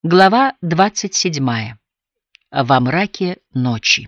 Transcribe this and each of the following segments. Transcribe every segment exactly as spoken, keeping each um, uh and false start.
Глава двадцать седьмая. Во мраке ночи.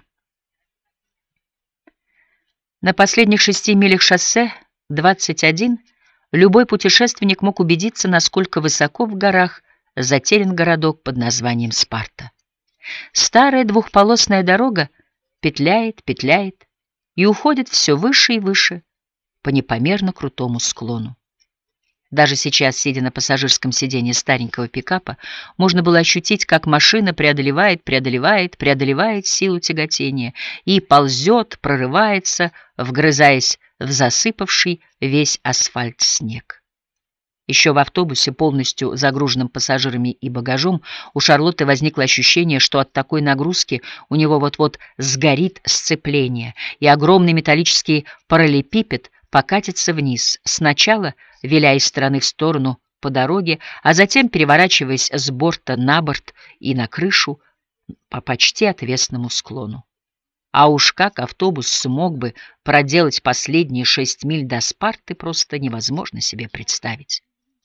На последних шести милях шоссе двадцать один любой путешественник мог убедиться, насколько высоко в горах затерян городок под названием Спарта. Старая двухполосная дорога петляет, петляет и уходит все выше и выше по непомерно крутому склону. Даже сейчас, сидя на пассажирском сиденье старенького пикапа, можно было ощутить, как машина преодолевает, преодолевает, преодолевает силу тяготения и ползет, прорывается, вгрызаясь в засыпавший весь асфальт снег. Еще в автобусе, полностью загруженном пассажирами и багажом, у Шарлотты возникло ощущение, что от такой нагрузки у него вот-вот сгорит сцепление, и огромный металлический параллелепипед покатится вниз, сначала виляя из стороны в сторону по дороге, а затем переворачиваясь с борта на борт и на крышу по почти отвесному склону. А уж как автобус смог бы проделать последние шесть миль до Спарты, просто невозможно себе представить.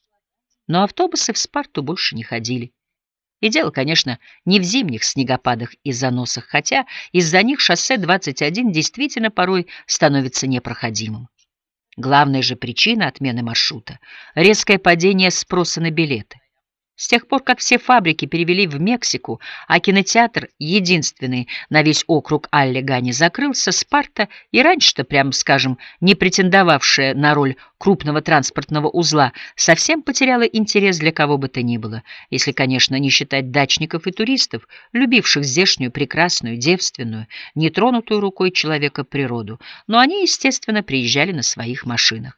Но автобусы в Спарту больше не ходили. И дело, конечно, не в зимних снегопадах и заносах, хотя из-за них шоссе двадцать один действительно порой становится непроходимым. Главная же причина отмены маршрута — резкое падение спроса на билеты. С тех пор, как все фабрики перевели в Мексику, а кинотеатр, единственный на весь округ Аллегани, закрылся, Спарта, и раньше-то, прямо скажем, не претендовавшая на роль крупного транспортного узла, совсем потеряла интерес для кого бы то ни было, если, конечно, не считать дачников и туристов, любивших здешнюю прекрасную, девственную, нетронутую рукой человека природу, но они, естественно, приезжали на своих машинах.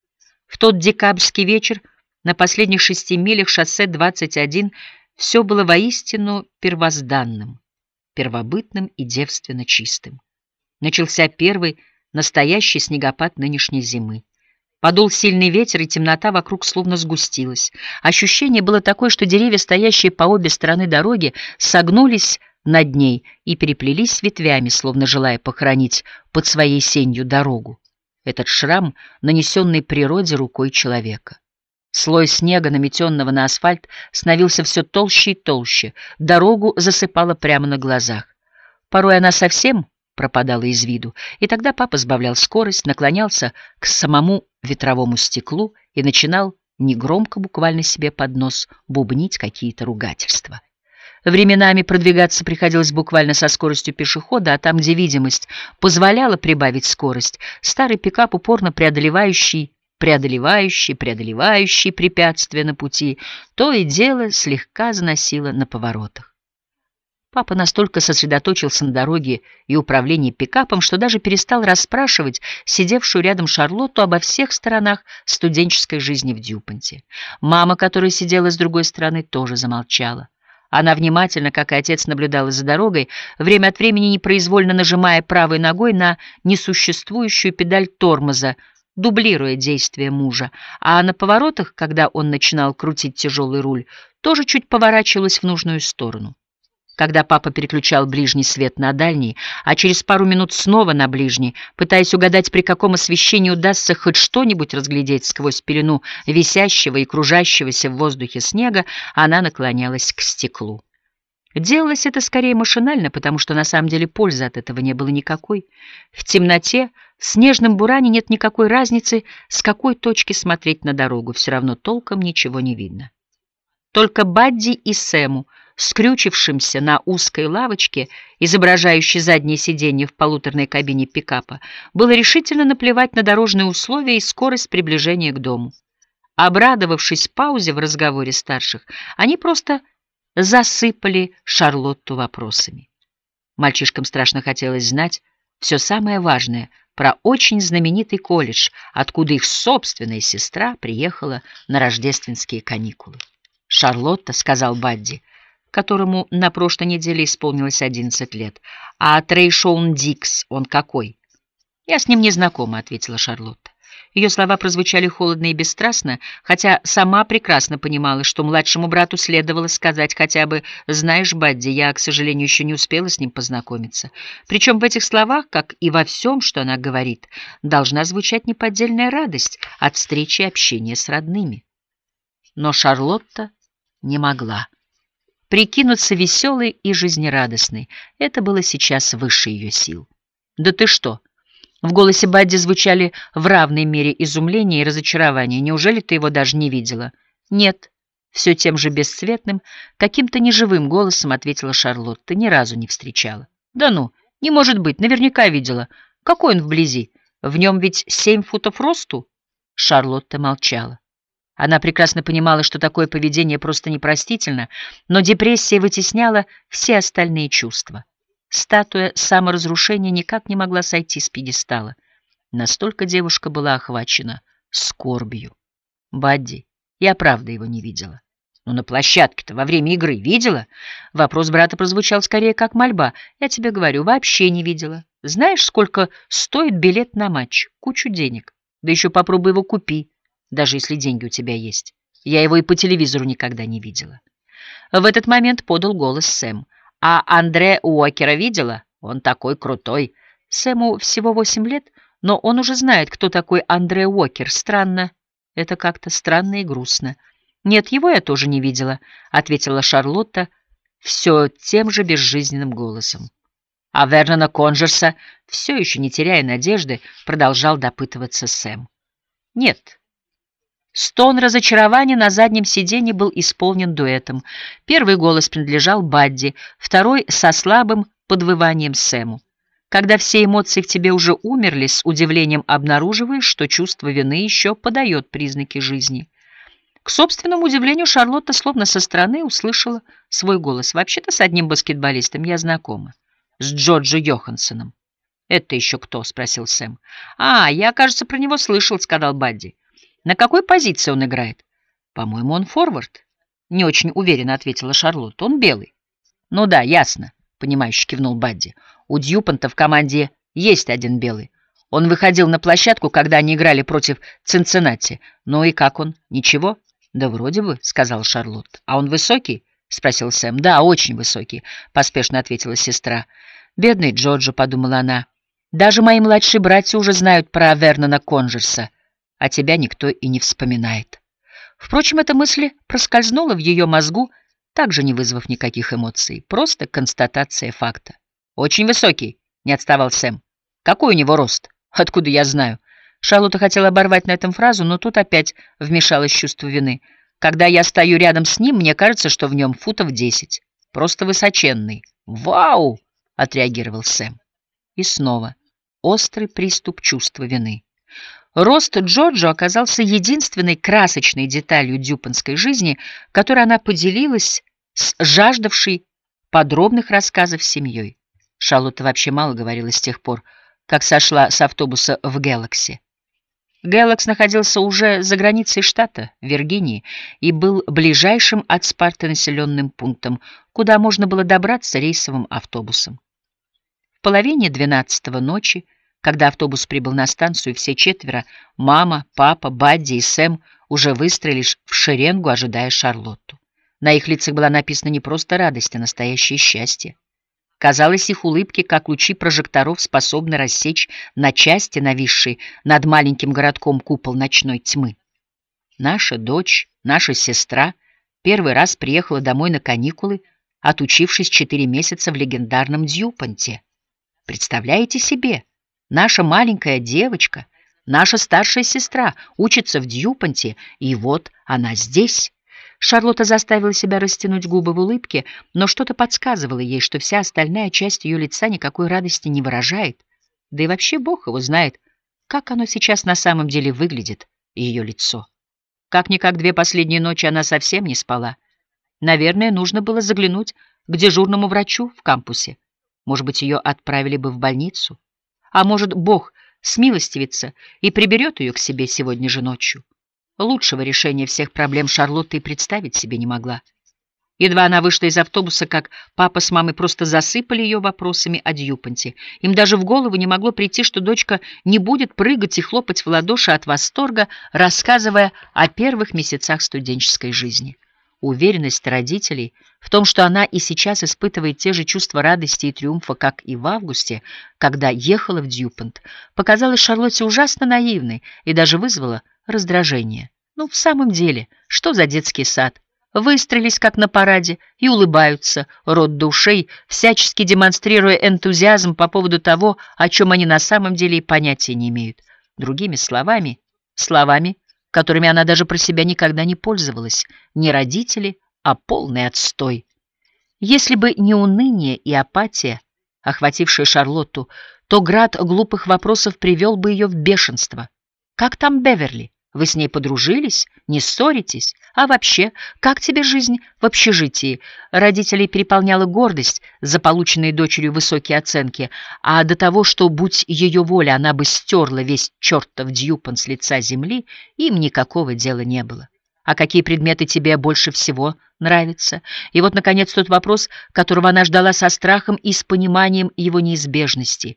В тот декабрьский вечер на последних шести милях шоссе двадцать один все было воистину первозданным, первобытным и девственно чистым. Начался первый настоящий снегопад нынешней зимы. Подул сильный ветер, и темнота вокруг словно сгустилась. Ощущение было такое, что деревья, стоящие по обе стороны дороги, согнулись над ней и переплелись ветвями, словно желая похоронить под своей сенью дорогу. Этот шрам, нанесенный природе рукой человека. Слой снега, наметенного на асфальт, становился все толще и толще, дорогу засыпало прямо на глазах. Порой она совсем пропадала из виду, и тогда папа сбавлял скорость, наклонялся к самому ветровому стеклу и начинал негромко, буквально себе под нос, бубнить какие-то ругательства. Временами продвигаться приходилось буквально со скоростью пешехода, а там, где видимость позволяла прибавить скорость, старый пикап, упорно преодолевающий преодолевающий, преодолевающий препятствия на пути, то и дело слегка заносило на поворотах. Папа настолько сосредоточился на дороге и управлении пикапом, что даже перестал расспрашивать сидевшую рядом Шарлотту обо всех сторонах студенческой жизни в Дьюпонте. Мама, которая сидела с другой стороны, тоже замолчала. Она внимательно, как и отец, наблюдала за дорогой, время от времени непроизвольно нажимая правой ногой на несуществующую педаль тормоза, дублируя действия мужа, а на поворотах, когда он начинал крутить тяжелый руль, тоже чуть поворачивалась в нужную сторону. Когда папа переключал ближний свет на дальний, а через пару минут снова на ближний, пытаясь угадать, при каком освещении удастся хоть что-нибудь разглядеть сквозь пелену висящего и кружащегося в воздухе снега, она наклонялась к стеклу. Делалось это скорее машинально, потому что на самом деле пользы от этого не было никакой. В темноте, в снежном буране нет никакой разницы, с какой точки смотреть на дорогу, все равно толком ничего не видно. Только Бадди и Сэму, скрючившимся на узкой лавочке, изображающей заднее сиденье в полуторной кабине пикапа, было решительно наплевать на дорожные условия и скорость приближения к дому. Обрадовавшись паузе в разговоре старших, они просто засыпали Шарлотту вопросами. Мальчишкам страшно хотелось знать все самое важное про очень знаменитый колледж, откуда их собственная сестра приехала на рождественские каникулы. «Шарлотта», — сказал Бадди, которому на прошлой неделе исполнилось одиннадцать лет, — «а Трейшоун Дикс, он какой?» «Я с ним не знакома», — ответила Шарлотта. Ее слова прозвучали холодно и бесстрастно, хотя сама прекрасно понимала, что младшему брату следовало сказать хотя бы «Знаешь, Бадди, я, к сожалению, еще не успела с ним познакомиться». Причем в этих словах, как и во всем, что она говорит, должна звучать неподдельная радость от встречи и общения с родными. Но Шарлотта не могла. прикинуться веселой и жизнерадостной. Это было сейчас выше ее сил. «Да ты что?» В голосе Бадди звучали в равной мере изумление и разочарование. «Неужели ты его даже не видела?» «Нет», — все тем же бесцветным, каким-то неживым голосом ответила Шарлотта. «Ни разу не встречала». «Да ну, не может быть, наверняка видела. Какой он вблизи? В нем ведь семь футов росту?» Шарлотта молчала. Она прекрасно понимала, что такое поведение просто непростительно, но депрессия вытесняла все остальные чувства. Статуя саморазрушения никак не могла сойти с пьедестала. Настолько девушка была охвачена скорбью. «Бадди, я правда его не видела». «Ну, на площадке-то во время игры видела?» Вопрос брата прозвучал скорее как мольба. «Я тебе говорю, вообще не видела. Знаешь, сколько стоит билет на матч? Кучу денег. Да еще попробуй его купи, даже если деньги у тебя есть. Я его и по телевизору никогда не видела». В этот момент подал голос Сэм. «А Андре Уокера видела? Он такой крутой». Сэму всего восемь лет, но он уже знает, кто такой Андре Уокер. Странно. Это как-то странно и грустно. «Нет, его я тоже не видела», — ответила Шарлотта все тем же безжизненным голосом. А Вернона Конжерса, все еще не теряя надежды, продолжал допытываться Сэм. «Нет». Стон разочарования на заднем сиденье был исполнен дуэтом. Первый голос принадлежал Бадди, второй — со слабым подвыванием Сэму. Когда все эмоции в тебе уже умерли, с удивлением обнаруживаешь, что чувство вины еще подает признаки жизни. К собственному удивлению, Шарлотта словно со стороны услышала свой голос. «Вообще-то с одним баскетболистом я знакома. С Джорджо Йоханссоном». «Это еще кто?» — спросил Сэм. «А, я, кажется, про него слышал», — сказал Бадди. «На какой позиции он играет?» «По-моему, он форвард». «Не очень уверенно», — ответила Шарлотта. «Он белый». «Ну да, ясно», — понимающе кивнул Бадди. «У Дьюпонта в команде есть один белый. Он выходил на площадку, когда они играли против Цинциннати. Ну и как он? Ничего?» «Да вроде бы», — сказала Шарлотта. «А он высокий?» — спросил Сэм. «Да, очень высокий», — поспешно ответила сестра. «Бедный Джорджо», — подумала она. «Даже мои младшие братья уже знают про Вернона Конжерса, а тебя никто и не вспоминает». Впрочем, эта мысль проскользнула в ее мозгу, также не вызвав никаких эмоций. Просто констатация факта. «Очень высокий», — не отставал Сэм. «Какой у него рост? Откуда я знаю?» Шарлотта хотела оборвать на этом фразу, но тут опять вмешалось чувство вины. «Когда я стою рядом с ним, мне кажется, что в нем футов десять. Просто высоченный». «Вау!» — отреагировал Сэм. И снова острый приступ чувства вины. Рост Джорджо оказался единственной красочной деталью дюпонской жизни, которой она поделилась с жаждавшей подробных рассказов семьей. Шарлотта вообще мало говорила с тех пор, как сошла с автобуса в Гэлакси. Гэлакс находился уже за границей штата, Виргинии, и был ближайшим от Спарты населенным пунктом, куда можно было добраться рейсовым автобусом. В половине двенадцатого ночи, когда автобус прибыл на станцию, все четверо — мама, папа, Бадди и Сэм — уже выстроились в шеренгу, ожидая Шарлотту. На их лицах была написана не просто радость, а настоящее счастье. Казалось, их улыбки, как лучи прожекторов, способны рассечь на части нависший над маленьким городком купол ночной тьмы. Наша дочь, наша сестра, первый раз приехала домой на каникулы, отучившись четыре месяца в легендарном Дьюпонте. Представляете себе? Наша маленькая девочка, наша старшая сестра учится в Дьюпонте, и вот она здесь. Шарлотта заставила себя растянуть губы в улыбке, но что-то подсказывало ей, что вся остальная часть ее лица никакой радости не выражает. Да и вообще Бог его знает, как оно сейчас на самом деле выглядит, ее лицо. Как-никак две последние ночи она совсем не спала. Наверное, нужно было заглянуть к дежурному врачу в кампусе. Может быть, ее отправили бы в больницу. А может, Бог смилостивится и приберет ее к себе сегодня же ночью. Лучшего решения всех проблем Шарлотта и представить себе не могла. Едва она вышла из автобуса, как папа с мамой просто засыпали ее вопросами о Дьюпонте. Им даже в голову не могло прийти, что дочка не будет прыгать и хлопать в ладоши от восторга, рассказывая о первых месяцах студенческой жизни. Уверенность родителей в том, что она и сейчас испытывает те же чувства радости и триумфа, как и в августе, когда ехала в Дьюпонт, показалась Шарлотте ужасно наивной и даже вызвала раздражение. Ну, в самом деле, что за детский сад? выстроились как на параде и улыбаются рот до ушей, всячески демонстрируя энтузиазм по поводу того, о чем они на самом деле и понятия не имеют. Другими словами, словами, которыми она даже про себя никогда не пользовалась, не родители, а полный отстой. Если бы не уныние и апатия, охватившие Шарлотту, то град глупых вопросов привел бы ее в бешенство. «Как там Беверли? Вы с ней подружились? Не ссоритесь? А вообще, как тебе жизнь в общежитии?» Родителей переполняла гордость за полученные дочерью высокие оценки, а до того, что, будь ее воля, она бы стерла весь чертов Дьюпон с лица земли, им никакого дела не было. «А какие предметы тебе больше всего нравятся?» И вот, наконец, тот вопрос, которого она ждала со страхом и с пониманием его неизбежности.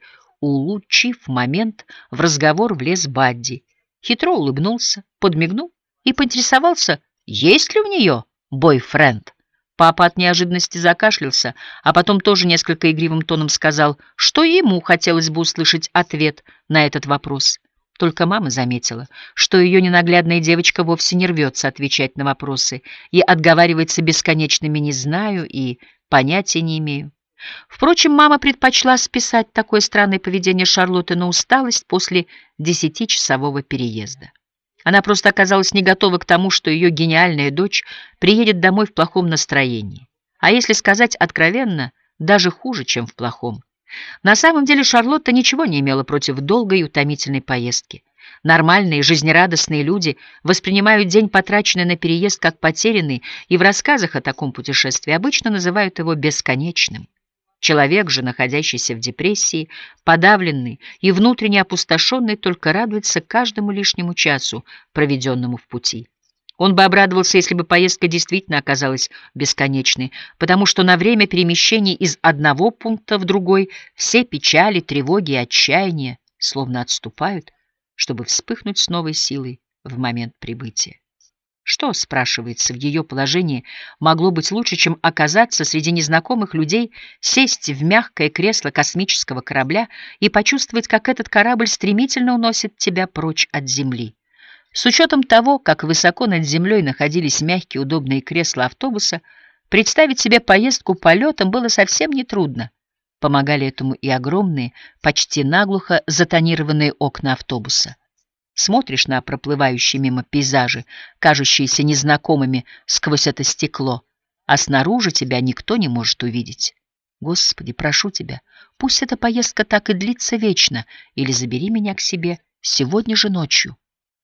Улучив момент, в разговор влез Бадди. Хитро улыбнулся, подмигнул и поинтересовался, есть ли у нее бойфренд. Папа от неожиданности закашлялся, а потом тоже несколько игривым тоном сказал, что ему хотелось бы услышать ответ на этот вопрос. Только мама заметила, что ее ненаглядная девочка вовсе не рвется отвечать на вопросы и отговаривается бесконечными «не знаю» и «понятия не имею». Впрочем, мама предпочла списать такое странное поведение Шарлотты на усталость после десятичасового переезда. Она просто оказалась не готова к тому, что ее гениальная дочь приедет домой в плохом настроении. А если сказать откровенно, даже хуже, чем в плохом. На самом деле Шарлотта ничего не имела против долгой и утомительной поездки. Нормальные, жизнерадостные люди воспринимают день, потраченный на переезд, как потерянный, и в рассказах о таком путешествии обычно называют его бесконечным. Человек же, находящийся в депрессии, подавленный и внутренне опустошенный, только радуется каждому лишнему часу, проведенному в пути. Он бы обрадовался, если бы поездка действительно оказалась бесконечной, потому что на время перемещения из одного пункта в другой все печали, тревоги и отчаяния словно отступают, чтобы вспыхнуть с новой силой в момент прибытия. Что, спрашивается, в ее положении могло быть лучше, чем оказаться среди незнакомых людей, сесть в мягкое кресло космического корабля и почувствовать, как этот корабль стремительно уносит тебя прочь от земли? С учетом того, как высоко над землей находились мягкие удобные кресла автобуса, представить себе поездку полетом было совсем нетрудно. Помогали этому и огромные, почти наглухо затонированные окна автобуса. Смотришь на проплывающие мимо пейзажи, кажущиеся незнакомыми сквозь это стекло, а снаружи тебя никто не может увидеть. Господи, прошу тебя, пусть эта поездка так и длится вечно, или забери меня к себе сегодня же ночью.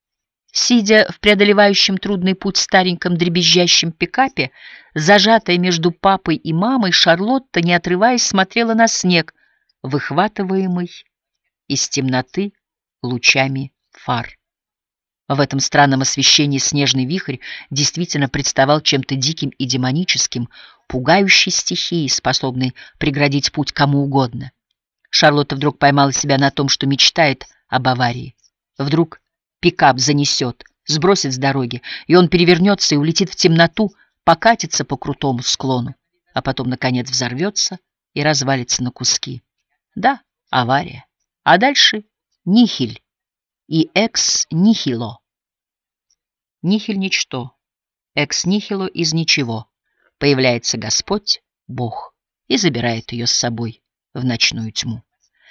Сидя в преодолевающем трудный путь стареньком дребезжащем пикапе, зажатая между папой и мамой, Шарлотта, не отрываясь, смотрела на снег, выхватываемый из темноты лучами фар. В этом странном освещении снежный вихрь действительно представал чем-то диким и демоническим, пугающей стихией, способной преградить путь кому угодно. Шарлотта вдруг поймала себя на том, что мечтает об аварии. Вдруг пикап занесет, сбросит с дороги, и он перевернется и улетит в темноту, покатится по крутому склону, а потом, наконец, взорвется и развалится на куски. Да, авария. А дальше нихиль. И экс-нихило. Нихиль — ничто, экс-нихило — из ничего. Появляется Господь, Бог, и забирает ее с собой в ночную тьму.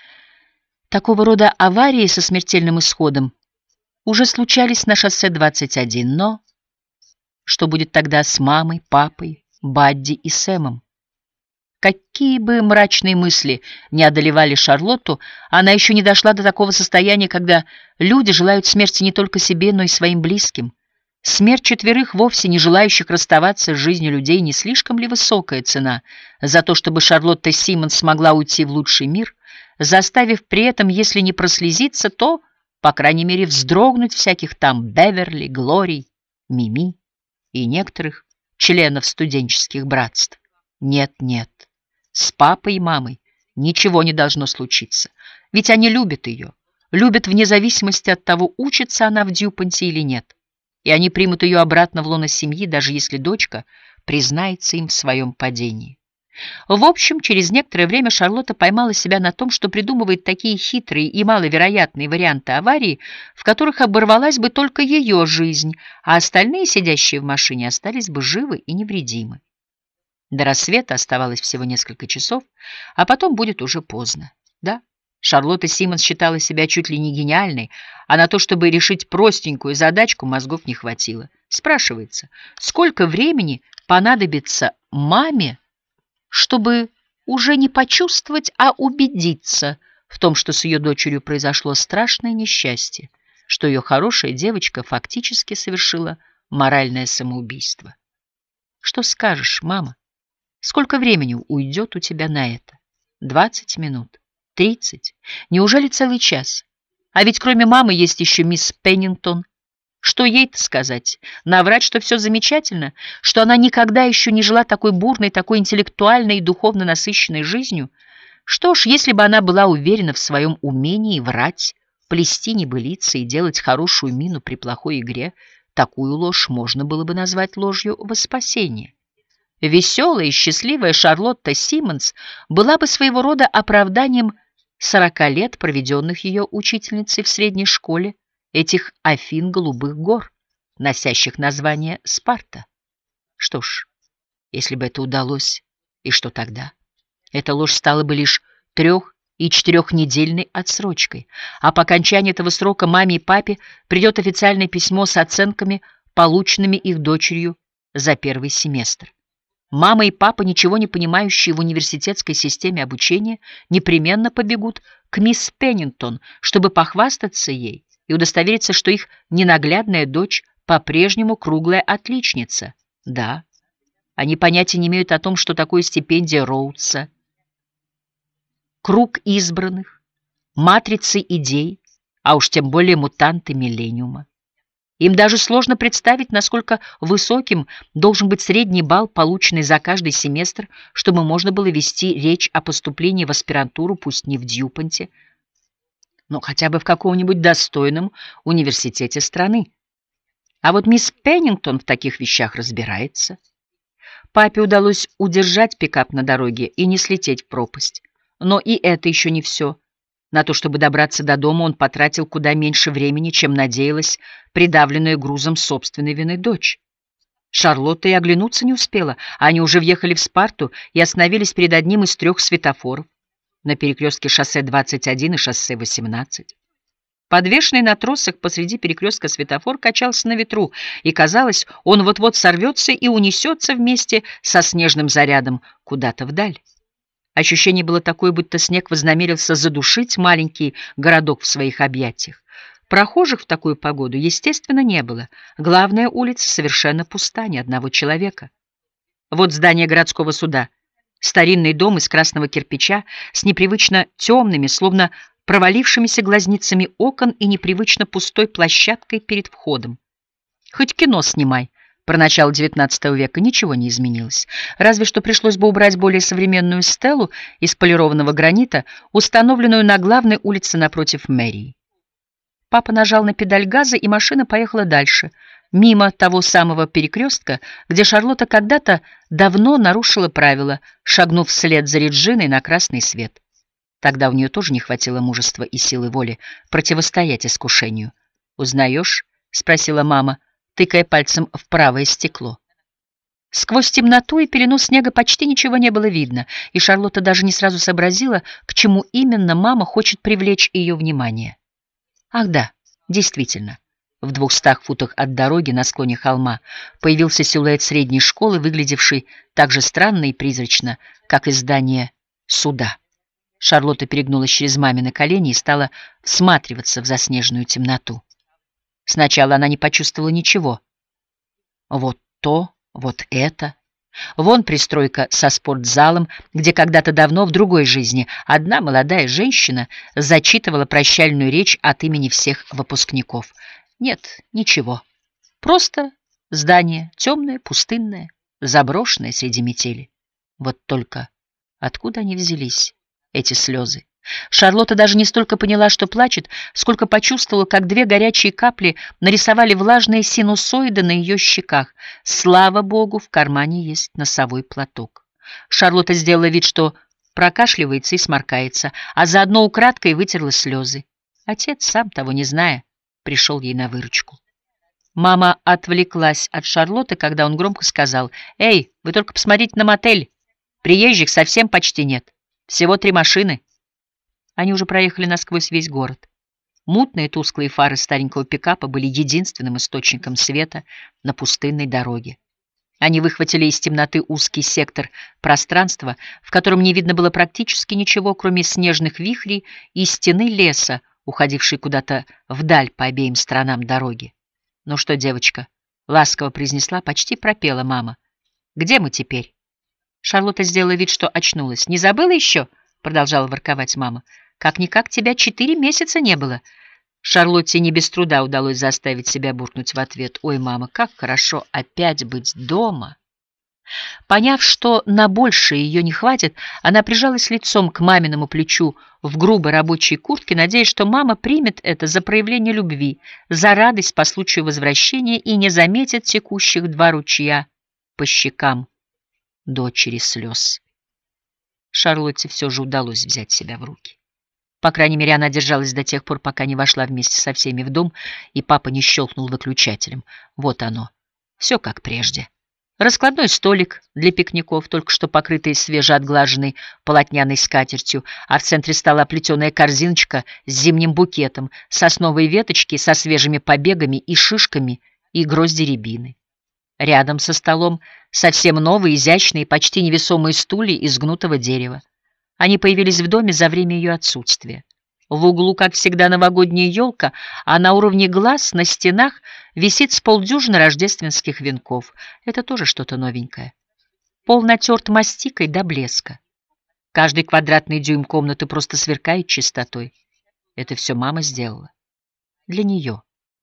Такого рода аварии со смертельным исходом уже случались на шоссе двадцать один, но что будет тогда с мамой, папой, Бадди и Сэмом? Какие бы мрачные мысли не одолевали Шарлотту, она еще не дошла до такого состояния, когда люди желают смерти не только себе, но и своим близким. Смерть четверых, вовсе не желающих расставаться с жизнью людей, не слишком ли высокая цена за то, чтобы Шарлотта Симмонс смогла уйти в лучший мир, заставив при этом, если не прослезиться, то, по крайней мере, вздрогнуть всяких там Беверли, Глорий, Мими и некоторых членов студенческих братств? Нет, нет. С папой и мамой ничего не должно случиться, ведь они любят ее, любят вне зависимости от того, учится она в Дьюпонте или нет, и они примут ее обратно в лоно семьи, даже если дочка признается им в своем падении. В общем, через некоторое время Шарлотта поймала себя на том, что придумывает такие хитрые и маловероятные варианты аварии, в которых оборвалась бы только ее жизнь, а остальные, сидящие в машине, остались бы живы и невредимы. До рассвета оставалось всего несколько часов, а потом будет уже поздно. Да, Шарлотта Симмонс считала себя чуть ли не гениальной, а на то, чтобы решить простенькую задачку, мозгов не хватило. Спрашивается, сколько времени понадобится маме, чтобы уже не почувствовать, а убедиться в том, что с ее дочерью произошло страшное несчастье, что ее хорошая девочка фактически совершила моральное самоубийство. Что скажешь, мама? Сколько времени уйдет у тебя на это? Двадцать минут? Тридцать? Неужели целый час? А ведь кроме мамы есть еще мисс Пеннингтон. Что ей-то сказать? Наврать, что все замечательно? Что она никогда еще не жила такой бурной, такой интеллектуальной и духовно насыщенной жизнью? Что ж, если бы она была уверена в своем умении врать, плести небылицы и делать хорошую мину при плохой игре, такую ложь можно было бы назвать ложью во спасение. Веселая и счастливая Шарлотта Симмонс была бы своего рода оправданием сорока лет, проведенных ее учительницей в средней школе, этих Афин Голубых гор, носящих название Спарта. Что ж, если бы это удалось, и что тогда? Эта ложь стала бы лишь трех- и четырехнедельной отсрочкой, а по окончании этого срока маме и папе придет официальное письмо с оценками, полученными их дочерью за первый семестр. Мама и папа, ничего не понимающие в университетской системе обучения, непременно побегут к мисс Пеннингтон, чтобы похвастаться ей и удостовериться, что их ненаглядная дочь по-прежнему круглая отличница. Да, они понятия не имеют о том, что такое стипендия Роудса, круг избранных, матрицы идей, а уж тем более мутанты миллениума. Им даже сложно представить, насколько высоким должен быть средний балл, полученный за каждый семестр, чтобы можно было вести речь о поступлении в аспирантуру, пусть не в Дьюпонте, но хотя бы в каком-нибудь достойном университете страны. А вот мисс Пеннингтон в таких вещах разбирается. Папе удалось удержать пикап на дороге и не слететь в пропасть. Но и это еще не все. На то, чтобы добраться до дома, он потратил куда меньше времени, чем надеялась придавленная грузом собственной вины дочь. Шарлотта и оглянуться не успела, а они уже въехали в Спарту и остановились перед одним из трех светофоров на перекрестке шоссе двадцать один и шоссе восемнадцать. Подвешенный на тросах посреди перекрестка светофор качался на ветру, и, казалось, он вот-вот сорвется и унесется вместе со снежным зарядом куда-то вдаль. Ощущение было такое, будто снег вознамерился задушить маленький городок в своих объятиях. Прохожих в такую погоду, естественно, не было. Главная улица совершенно пуста, ни одного человека. Вот здание городского суда. Старинный дом из красного кирпича с непривычно темными, словно провалившимися глазницами окон и непривычно пустой площадкой перед входом. Хоть кино снимай. Про начало девятнадцатого века ничего не изменилось. Разве что пришлось бы убрать более современную стелу из полированного гранита, установленную на главной улице напротив мэрии. Папа нажал на педаль газа, и машина поехала дальше, мимо того самого перекрестка, где Шарлотта когда-то давно нарушила правила, шагнув вслед за Реджиной на красный свет. Тогда у нее тоже не хватило мужества и силы воли противостоять искушению. «Узнаешь?» — спросила мама, тыкая пальцем в правое стекло. Сквозь темноту и пелену снега почти ничего не было видно, и Шарлотта даже не сразу сообразила, к чему именно мама хочет привлечь ее внимание. Ах да, действительно, в двухстах футах от дороги на склоне холма появился силуэт средней школы, выглядевший так же странно и призрачно, как и здание суда. Шарлотта перегнулась через мамины колени и стала всматриваться в заснеженную темноту. Сначала она не почувствовала ничего. Вот то, вот это. Вон пристройка со спортзалом, где когда-то давно в другой жизни одна молодая женщина зачитывала прощальную речь от имени всех выпускников. Нет, ничего. Просто здание, темное, пустынное, заброшенное среди метели. Вот только откуда они взялись, эти слезы? Шарлотта даже не столько поняла, что плачет, сколько почувствовала, как две горячие капли нарисовали влажные синусоиды на ее щеках. Слава богу, в кармане есть носовой платок. Шарлотта сделала вид, что прокашливается и сморкается, а заодно украдкой вытерла слезы. Отец, сам того не зная, пришел ей на выручку. Мама отвлеклась от Шарлотты, когда он громко сказал: «Эй, вы только посмотрите на мотель! Приезжих совсем почти нет. Всего три машины». Они уже проехали насквозь весь город. Мутные тусклые фары старенького пикапа были единственным источником света на пустынной дороге. Они выхватили из темноты узкий сектор пространства, в котором не видно было практически ничего, кроме снежных вихрей и стены леса, уходившей куда-то вдаль по обеим сторонам дороги. «Ну что, девочка?» — ласково произнесла, почти пропела мама. «Где мы теперь?» Шарлотта сделала вид, что очнулась. «Не забыла еще?» — продолжала ворковать мама. «Как-никак тебя четыре месяца не было». Шарлотте не без труда удалось заставить себя буркнуть в ответ: «Ой, мама, как хорошо опять быть дома!» Поняв, что на большее ее не хватит, она прижалась лицом к маминому плечу в грубой рабочей куртке, надеясь, что мама примет это за проявление любви, за радость по случаю возвращения и не заметит текущих два ручья по щекам дочери слез. Шарлотте все же удалось взять себя в руки. По крайней мере, она держалась до тех пор, пока не вошла вместе со всеми в дом, и папа не щелкнул выключателем. Вот оно, все как прежде. Раскладной столик для пикников, только что покрытый свежеотглаженной полотняной скатертью, а в центре стола плетеная корзиночка с зимним букетом, сосновые веточки со свежими побегами и шишками и грозди рябины. Рядом со столом совсем новые, изящные, почти невесомые стулья из гнутого дерева. Они появились в доме за время ее отсутствия. В углу, как всегда, новогодняя елка, а на уровне глаз на стенах висит с полдюжины рождественских венков. Это тоже что-то новенькое. Пол натерт мастикой до блеска. Каждый квадратный дюйм комнаты просто сверкает чистотой. Это все мама сделала. Для нее.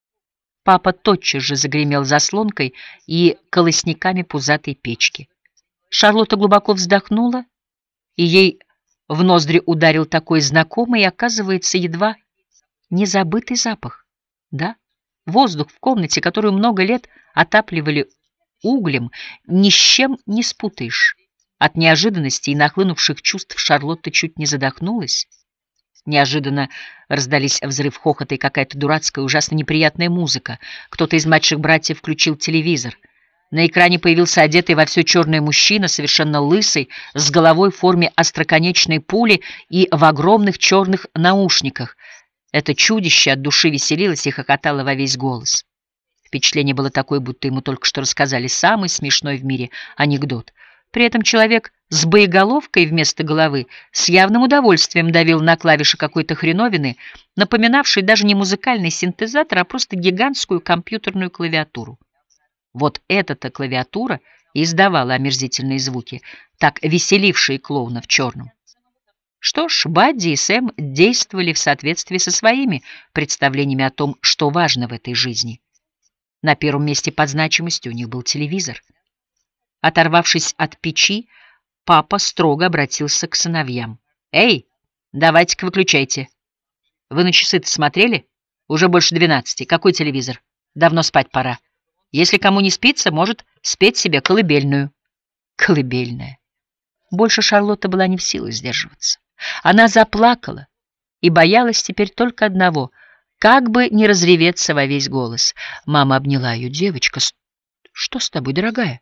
Папа тотчас же загремел заслонкой и колосниками пузатой печки. Шарлотта глубоко вздохнула, и ей в ноздри ударил такой знакомый и, оказывается, едва незабытый запах. Да, воздух в комнате, которую много лет отапливали углем, ни с чем не спутаешь. От неожиданности и нахлынувших чувств Шарлотта чуть не задохнулась. Неожиданно раздались взрыв хохота и какая-то дурацкая, ужасно неприятная музыка. Кто-то из младших братьев включил телевизор. На экране появился одетый во все черное мужчина, совершенно лысый, с головой в форме остроконечной пули и в огромных черных наушниках. Это чудище от души веселилось и хохотало во весь голос. Впечатление было такое, будто ему только что рассказали самый смешной в мире анекдот. При этом человек с боеголовкой вместо головы с явным удовольствием давил на клавиши какой-то хреновины, напоминавшей даже не музыкальный синтезатор, а просто гигантскую компьютерную клавиатуру. Вот эта-то клавиатура и издавала омерзительные звуки, так веселившие клоуна в черном. Что ж, Бадди и Сэм действовали в соответствии со своими представлениями о том, что важно в этой жизни. На первом месте под значимостью у них был телевизор. Оторвавшись от печи, папа строго обратился к сыновьям. «Эй, давайте-ка выключайте. Вы на часы-то смотрели? Уже больше двенадцати. Какой телевизор? Давно спать пора. Если кому не спится, может спеть себе колыбельную». Колыбельная. Больше Шарлотта была не в силах сдерживаться. Она заплакала и боялась теперь только одного — как бы не разреветься во весь голос. Мама обняла ее. «Девочка, что с тобой, дорогая?»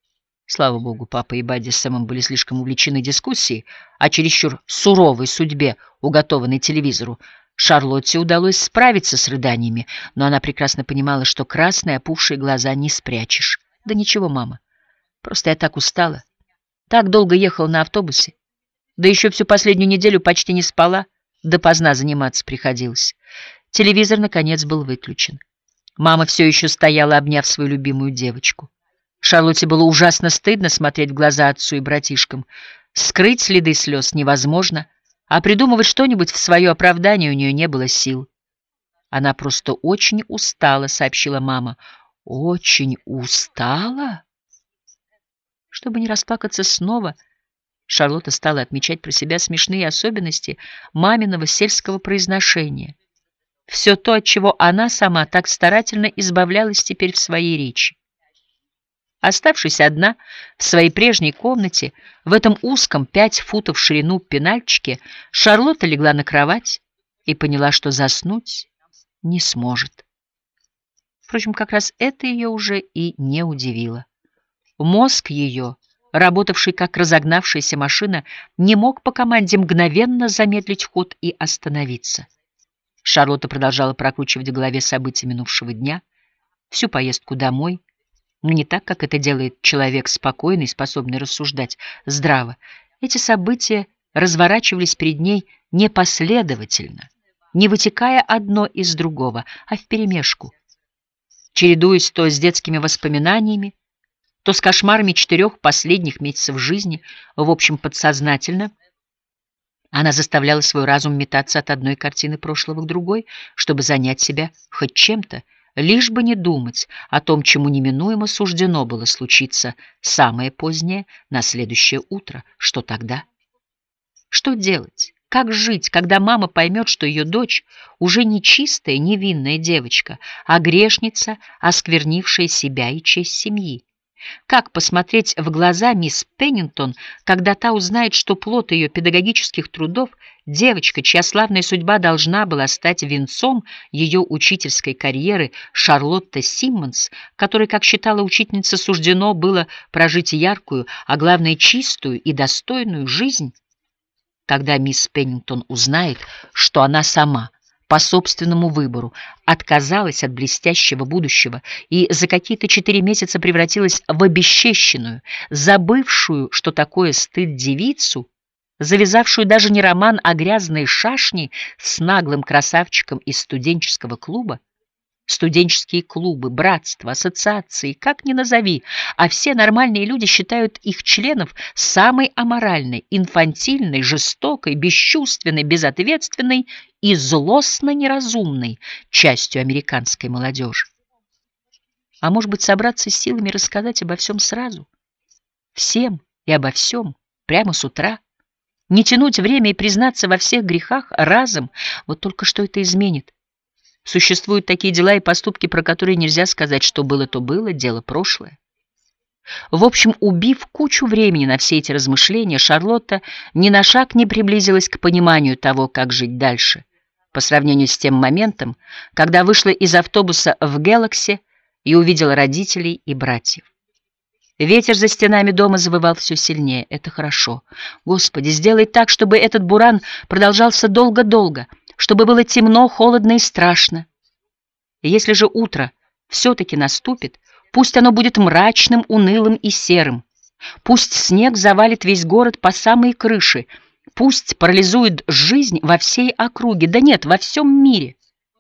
Слава богу, папа и Бадди с Сэмом были слишком увлечены дискуссией о чересчур суровой судьбе, уготованной телевизору. Шарлотте удалось справиться с рыданиями, но она прекрасно понимала, что красные опухшие глаза не спрячешь. «Да ничего, мама, просто я так устала. Так долго ехала на автобусе. Да еще всю последнюю неделю почти не спала, допоздна заниматься приходилось». Телевизор, наконец, был выключен. Мама все еще стояла, обняв свою любимую девочку. Шарлотте было ужасно стыдно смотреть в глаза отцу и братишкам. Скрыть следы слез невозможно, а придумывать что-нибудь в свое оправдание у нее не было сил. «Она просто очень устала», — сообщила мама. «Очень устала?» Чтобы не расплакаться снова, Шарлотта стала отмечать про себя смешные особенности маминого сельского произношения. Все то, от чего она сама так старательно избавлялась теперь в своей речи. Оставшись одна в своей прежней комнате, в этом узком пять футов в ширину пенальчике, Шарлотта легла на кровать и поняла, что заснуть не сможет. Впрочем, как раз это ее уже и не удивило. Мозг ее, работавший как разогнавшаяся машина, не мог по команде мгновенно замедлить ход и остановиться. Шарлотта продолжала прокручивать в голове события минувшего дня, всю поездку домой, но не так, как это делает человек спокойный, способный рассуждать здраво. Эти события разворачивались перед ней непоследовательно, не вытекая одно из другого, а вперемешку, чередуясь то с детскими воспоминаниями, то с кошмарами четырех последних месяцев жизни. В общем, подсознательно она заставляла свой разум метаться от одной картины прошлого к другой, чтобы занять себя хоть чем-то, лишь бы не думать о том, чему неминуемо суждено было случиться самое позднее, на следующее утро. Что тогда? Что делать? Как жить, когда мама поймет, что ее дочь уже не чистая, невинная девочка, а грешница, осквернившая себя и честь семьи? Как посмотреть в глаза мисс Пеннингтон, когда та узнает, что плод ее педагогических трудов, девочка, чья славная судьба должна была стать венцом ее учительской карьеры, Шарлотта Симмонс, которой, как считала учительница, суждено было прожить яркую, а главное чистую и достойную жизнь? Когда мисс Пеннингтон узнает, что она сама по собственному выбору отказалась от блестящего будущего и за какие-то четыре месяца превратилась в обесчещенную, забывшую, что такое стыд, девицу, завязавшую даже не роман, а грязные шашни с наглым красавчиком из студенческого клуба. Студенческие клубы, братства, ассоциации, как ни назови, а все нормальные люди считают их членов самой аморальной, инфантильной, жестокой, бесчувственной, безответственной и злостно неразумной частью американской молодежи. А может быть, собраться с силами рассказать обо всем сразу? Всем и обо всем, прямо с утра? Не тянуть время и признаться во всех грехах разом? Вот только что это изменит? Существуют такие дела и поступки, про которые нельзя сказать, что было, то было, дело прошлое. В общем, убив кучу времени на все эти размышления, Шарлотта ни на шаг не приблизилась к пониманию того, как жить дальше, по сравнению с тем моментом, когда вышла из автобуса в Гэлакси и увидела родителей и братьев. Ветер за стенами дома завывал все сильнее. Это хорошо. Господи, сделай так, чтобы этот буран продолжался долго-долго, чтобы было темно, холодно и страшно. И если же утро все-таки наступит, пусть оно будет мрачным, унылым и серым. Пусть снег завалит весь город по самые крыши. Пусть парализует жизнь во всей округе. Да нет, во всем мире.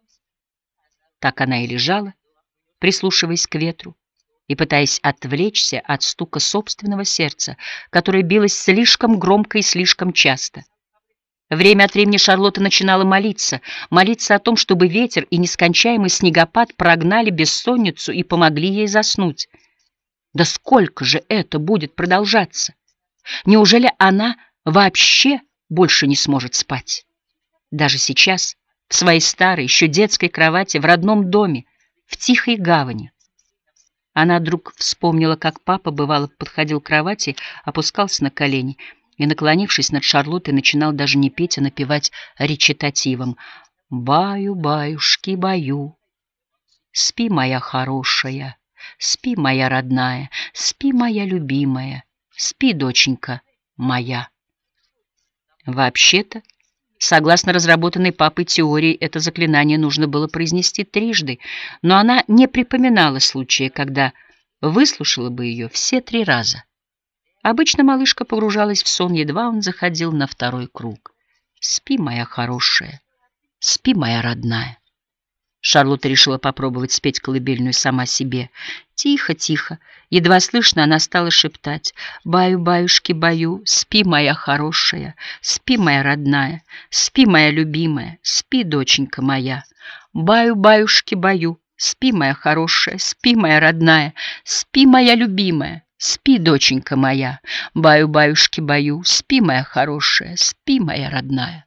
Так она и лежала, прислушиваясь к ветру и пытаясь отвлечься от стука собственного сердца, которое билось слишком громко и слишком часто. Время от времени Шарлотта начинала молиться, молиться о том, чтобы ветер и нескончаемый снегопад прогнали бессонницу и помогли ей заснуть. Да сколько же это будет продолжаться? Неужели она вообще больше не сможет спать? Даже сейчас, в своей старой, еще детской кровати, в родном доме, в тихой гавани. Она вдруг вспомнила, как папа, бывало, подходил к кровати, опускался на колени и, наклонившись над Шарлоттой, начинал даже не петь, а напевать речитативом: «Баю-баюшки-баю, спи, моя хорошая, спи, моя родная, спи, моя любимая, спи, доченька моя». Вообще-то, согласно разработанной папой теории, это заклинание нужно было произнести трижды, но она не припоминала случая, когда выслушала бы ее все три раза. Обычно малышка погружалась в сон, едва он заходил на второй круг. «Спи, моя хорошая, спи, моя родная». Шарлотта решила попробовать спеть колыбельную сама себе. Тихо, тихо, едва слышно, она стала шептать: «Баю-баюшки-баю, спи, моя хорошая, спи, моя родная, спи, моя любимая, спи, доченька моя. Баю-баюшки-баю, спи, моя хорошая, спи, моя родная, спи, моя любимая, спи, доченька моя. Баю-баюшки-баю, спи, моя хорошая, спи, моя родная».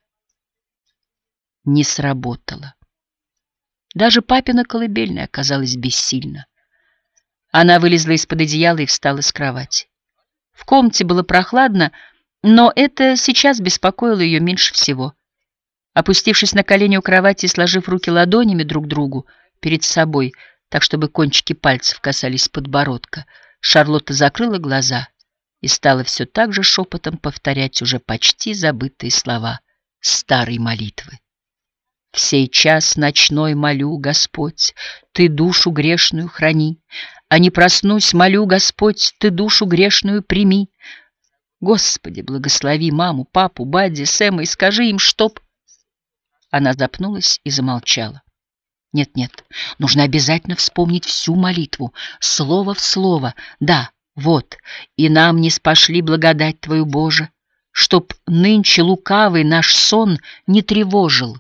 Не сработало. Даже папина колыбельная оказалась бессильна. Она вылезла из-под одеяла и встала с кровати. В комнате было прохладно, но это сейчас беспокоило ее меньше всего. Опустившись на колени у кровати и сложив руки ладонями друг к другу перед собой, так чтобы кончики пальцев касались подбородка, Шарлотта закрыла глаза и стала все так же шепотом повторять уже почти забытые слова старой молитвы. «В сей час ночной молю, Господь, Ты душу грешную храни, а не проснусь, молю, Господь, Ты душу грешную прими. Господи, благослови маму, папу, Бадди, Сэма и скажи им, чтоб...» Она запнулась и замолчала. Нет-нет, нужно обязательно вспомнить всю молитву, слово в слово. Да, вот, и нам не спошли благодать Твою, Боже, чтоб нынче лукавый наш сон не тревожил.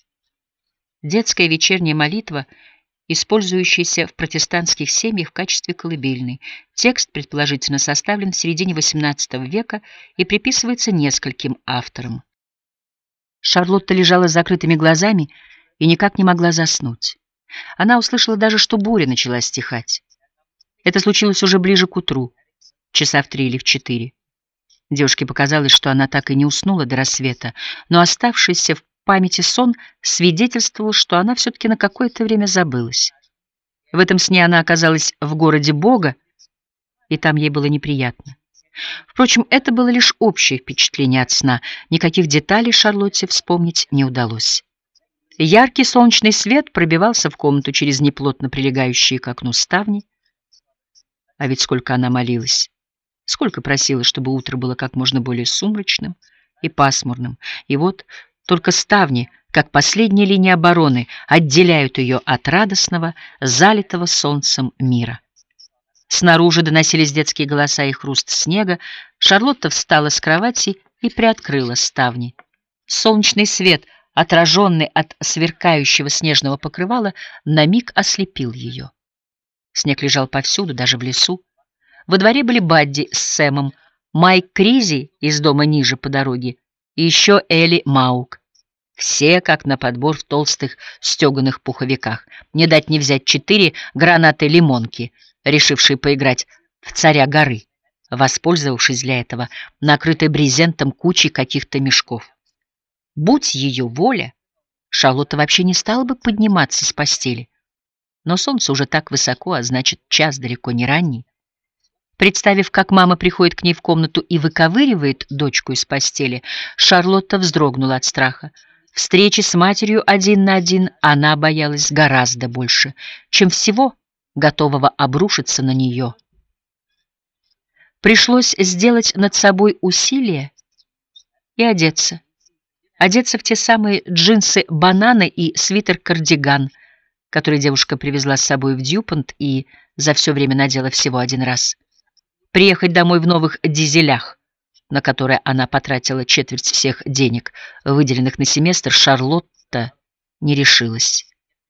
Детская вечерняя молитва, использующаяся в протестантских семьях в качестве колыбельной. Текст, предположительно, составлен в середине восемнадцатого века и приписывается нескольким авторам. Шарлотта лежала с закрытыми глазами и никак не могла заснуть. Она услышала даже, что буря начала стихать. Это случилось уже ближе к утру, часа в три или в четыре. Девушке показалось, что она так и не уснула до рассвета, но оставшийся в памяти сон свидетельствовал, что она все-таки на какое-то время забылась. В этом сне она оказалась в городе Бога, и там ей было неприятно. Впрочем, это было лишь общее впечатление от сна, никаких деталей Шарлотте вспомнить не удалось. Яркий солнечный свет пробивался в комнату через неплотно прилегающие к окну ставни. А ведь сколько она молилась, сколько просила, чтобы утро было как можно более сумрачным и пасмурным, и вот только ставни, как последняя линия обороны, отделяют ее от радостного, залитого солнцем мира. Снаружи доносились детские голоса и хруст снега. Шарлотта встала с кровати и приоткрыла ставни. Солнечный свет, отраженный от сверкающего снежного покрывала, на миг ослепил ее. Снег лежал повсюду, даже в лесу. Во дворе были Бадди с Сэмом, Майк Кризи из дома ниже по дороге и еще Элли Маук. Все, как на подбор, в толстых стеганых пуховиках. Не дать не взять четыре гранаты-лимонки, решившие поиграть в царя горы, воспользовавшись для этого накрытой брезентом кучей каких-то мешков. Будь ее воля, Шарлотта вообще не стала бы подниматься с постели. Но солнце уже так высоко, а значит, час далеко не ранний. Представив, как мама приходит к ней в комнату и выковыривает дочку из постели, Шарлотта вздрогнула от страха. Встречи с матерью один на один она боялась гораздо больше, чем всего, готового обрушиться на нее. Пришлось сделать над собой усилие и одеться. Одеться в те самые джинсы-бананы и свитер-кардиган, который девушка привезла с собой в Дьюпонт и за все время надела всего один раз. Приехать домой в новых дизелях, на которые она потратила четверть всех денег, выделенных на семестр, Шарлотта не решилась.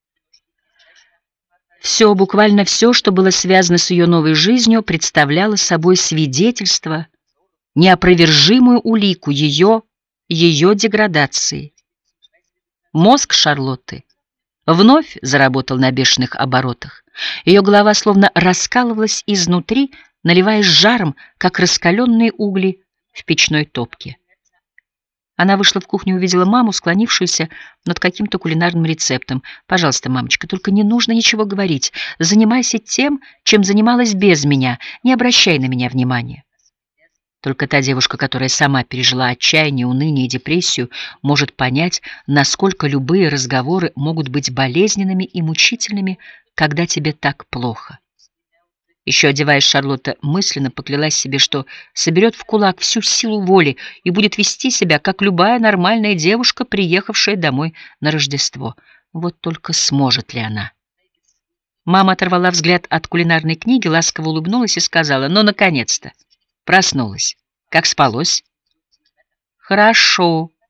Все, буквально все, что было связано с ее новой жизнью, представляло собой свидетельство, неопровержимую улику ее, ее деградации. Мозг Шарлотты вновь заработал на бешеных оборотах. Ее голова словно раскалывалась изнутри, наливаясь жаром, как раскаленные угли в печной топке. Она вышла в кухню и увидела маму, склонившуюся над каким-то кулинарным рецептом. «Пожалуйста, мамочка, только не нужно ничего говорить. Занимайся тем, чем занималась без меня. Не обращай на меня внимания». Только та девушка, которая сама пережила отчаяние, уныние и депрессию, может понять, насколько любые разговоры могут быть болезненными и мучительными, когда тебе так плохо. Еще одеваясь, Шарлотта мысленно поклялась себе, что соберет в кулак всю силу воли и будет вести себя, как любая нормальная девушка, приехавшая домой на Рождество. Вот только сможет ли она? Мама оторвала взгляд от кулинарной книги, ласково улыбнулась и сказала: «Ну, наконец-то! Проснулась. Как спалось?» «Хорошо».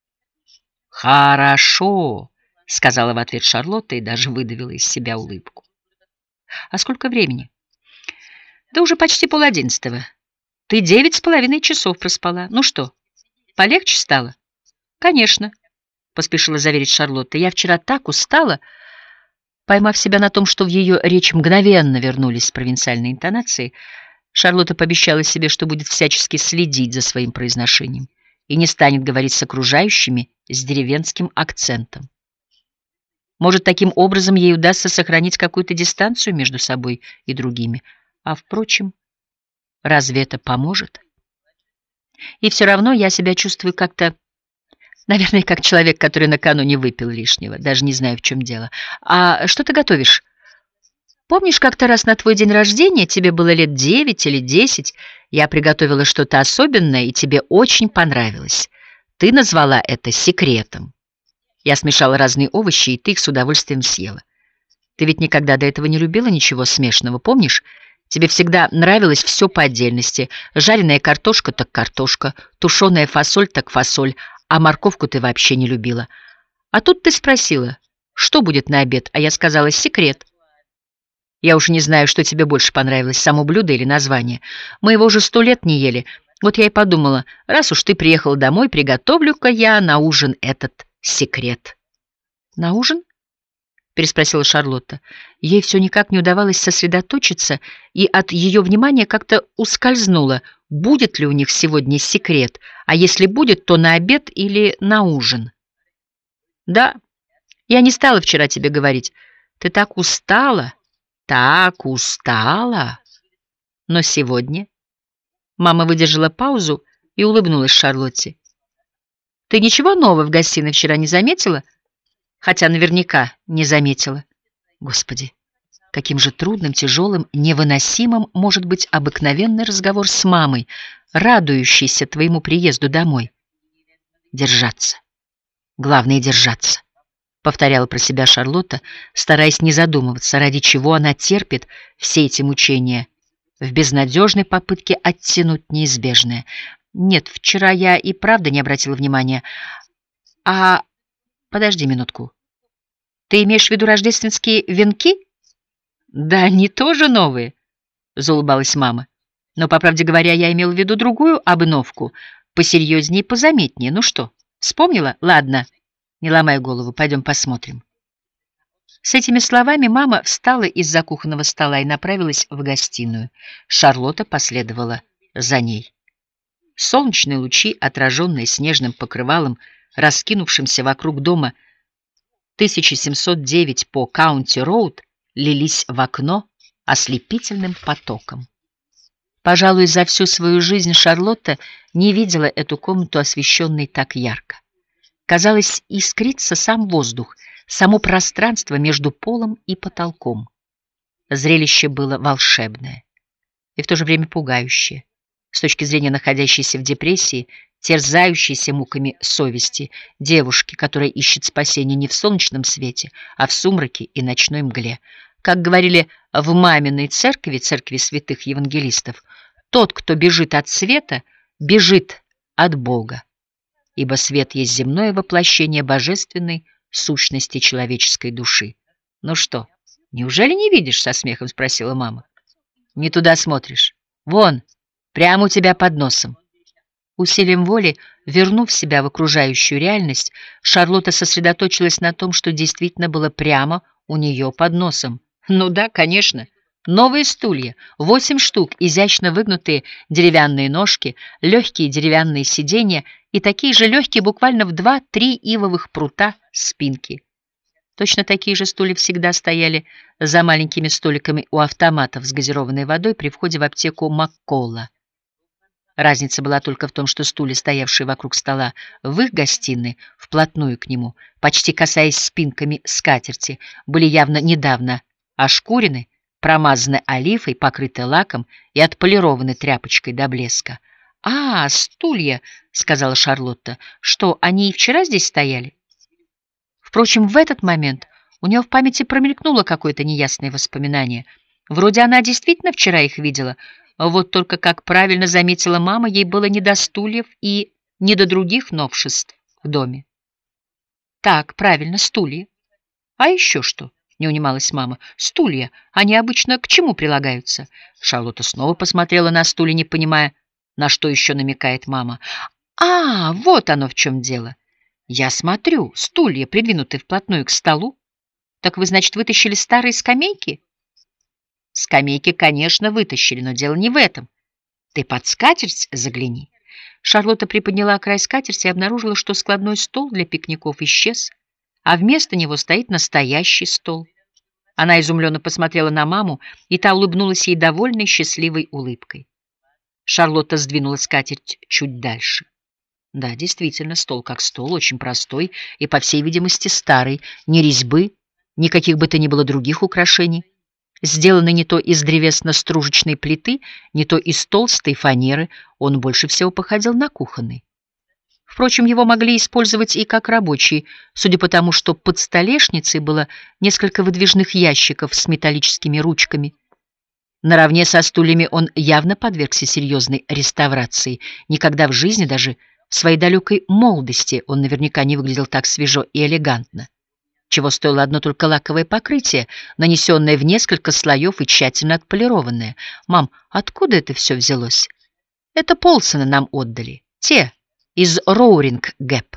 «Хорошо», — сказала в ответ Шарлотта и даже выдавила из себя улыбку. «А сколько времени?» «Да уже почти полодиннадцатого. Ты девять с половиной часов проспала. Ну что, полегче стало?» «Конечно», — поспешила заверить Шарлотта. «Я вчера так устала. Поймав себя на том, что в ее речь мгновенно вернулись провинциальные интонации, Шарлотта пообещала себе, что будет всячески следить за своим произношением и не станет говорить с окружающими с деревенским акцентом. Может, таким образом ей удастся сохранить какую-то дистанцию между собой и другими. А, впрочем, разве это поможет? И все равно я себя чувствую как-то, наверное, как человек, который накануне выпил лишнего. Даже не знаю, в чем дело. А что ты готовишь? Помнишь, как-то раз на твой день рождения, тебе было лет девять или десять, я приготовила что-то особенное, и тебе очень понравилось. Ты назвала это секретом. Я смешала разные овощи, и ты их с удовольствием съела. Ты ведь никогда до этого не любила ничего смешанного, помнишь? Тебе всегда нравилось все по отдельности. Жареная картошка так картошка, тушеная фасоль так фасоль, а морковку ты вообще не любила. А тут ты спросила, что будет на обед, а я сказала секрет. Я уж не знаю, что тебе больше понравилось, само блюдо или название. Мы его уже сто лет не ели. Вот я и подумала, раз уж ты приехала домой, приготовлю-ка я на ужин этот секрет. На ужин? Переспросила Шарлотта. Ей все никак не удавалось сосредоточиться, и от ее внимания как-то ускользнуло, будет ли у них сегодня секрет, а если будет, то на обед или на ужин. Да, я не стала вчера тебе говорить. Ты так устала. Так устала. Но сегодня... Мама выдержала паузу и улыбнулась Шарлотте. Ты ничего нового в гостиной вчера не заметила? Хотя наверняка не заметила. Господи, каким же трудным, тяжелым, невыносимым может быть обыкновенный разговор с мамой, радующейся твоему приезду домой. Держаться. Главное — держаться. Повторяла про себя Шарлотта, стараясь не задумываться, ради чего она терпит все эти мучения, в безнадежной попытке оттянуть неизбежное. Нет, вчера я и правда не обратила внимания. А, подожди минутку. Ты имеешь в виду рождественские венки? Да, они тоже новые, заулыбалась мама. Но, по правде говоря, я имела в виду другую обновку, посерьезнее и позаметнее. Ну что, вспомнила? Ладно. Не ломай голову, пойдем посмотрим. С этими словами мама встала из-за кухонного стола и направилась в гостиную. Шарлотта последовала за ней. Солнечные лучи, отраженные снежным покрывалом, раскинувшимся вокруг дома тысяча семьсот девять по Каунти-роуд, лились в окно ослепительным потоком. Пожалуй, за всю свою жизнь Шарлотта не видела эту комнату освещенной так ярко. Казалось, искрится сам воздух, само пространство между полом и потолком. Зрелище было волшебное и в то же время пугающее. С точки зрения находящейся в депрессии, терзающейся муками совести, девушки, которая ищет спасение не в солнечном свете, а в сумраке и ночной мгле. Как говорили в маминой церкви, церкви святых евангелистов, тот, кто бежит от света, бежит от Бога, ибо свет есть земное воплощение божественной сущности человеческой души. «Ну что, неужели не видишь?» — со смехом спросила мама. «Не туда смотришь. Вон, прямо у тебя под носом». Усилием воли, вернув себя в окружающую реальность, Шарлотта сосредоточилась на том, что действительно было прямо у нее под носом. Ну да, конечно. Новые стулья, восемь штук, изящно выгнутые деревянные ножки, легкие деревянные сиденья и такие же легкие, буквально в два-три ивовых прута спинки. Точно такие же стулья всегда стояли за маленькими столиками у автоматов с газированной водой при входе в аптеку Макколла. Разница была только в том, что стулья, стоявшие вокруг стола в их гостиной, вплотную к нему, почти касаясь спинками скатерти, были явно недавно ошкурены, промазаны олифой, покрыты лаком и отполированы тряпочкой до блеска. «А, стулья!» — сказала Шарлотта. «Что, они и вчера здесь стояли?» Впрочем, в этот момент у нее в памяти промелькнуло какое-то неясное воспоминание. Вроде она действительно вчера их видела, вот только, как правильно заметила мама, ей было не до стульев и не до других новшеств в доме. «Так, правильно, стулья. А еще что?» — не унималась мама. «Стулья, они обычно к чему прилагаются?» Шарлотта снова посмотрела на стулья, не понимая, на что еще намекает мама. «А, вот оно в чем дело. Я смотрю, стулья придвинуты вплотную к столу, Так вы, значит, вытащили старые скамейки? Скамейки, конечно, вытащили, но дело не в этом. Ты под скатерть загляни. Шарлотта приподняла край скатерти и обнаружила, что складной стол для пикников исчез, а вместо него стоит настоящий стол. Она изумленно посмотрела на маму, и та улыбнулась ей довольной, счастливой улыбкой. Шарлотта сдвинула скатерть чуть дальше. Да, действительно, стол как стол, очень простой и, по всей видимости, старый. Ни резьбы, никаких бы то ни было других украшений. Сделанный не то из древесно-стружечной плиты, не то из толстой фанеры, он больше всего походил на кухонный. Впрочем, его могли использовать и как рабочий, судя по тому, что под столешницей было несколько выдвижных ящиков с металлическими ручками. Наравне со стульями он явно подвергся серьезной реставрации. Никогда в жизни, даже в своей далекой молодости, он наверняка не выглядел так свежо и элегантно. Чего стоило одно только лаковое покрытие, нанесенное в несколько слоев и тщательно отполированное. «Мам, откуда это все взялось?» «Это Полсоны нам отдали. Те, из Роуринг-Гэп».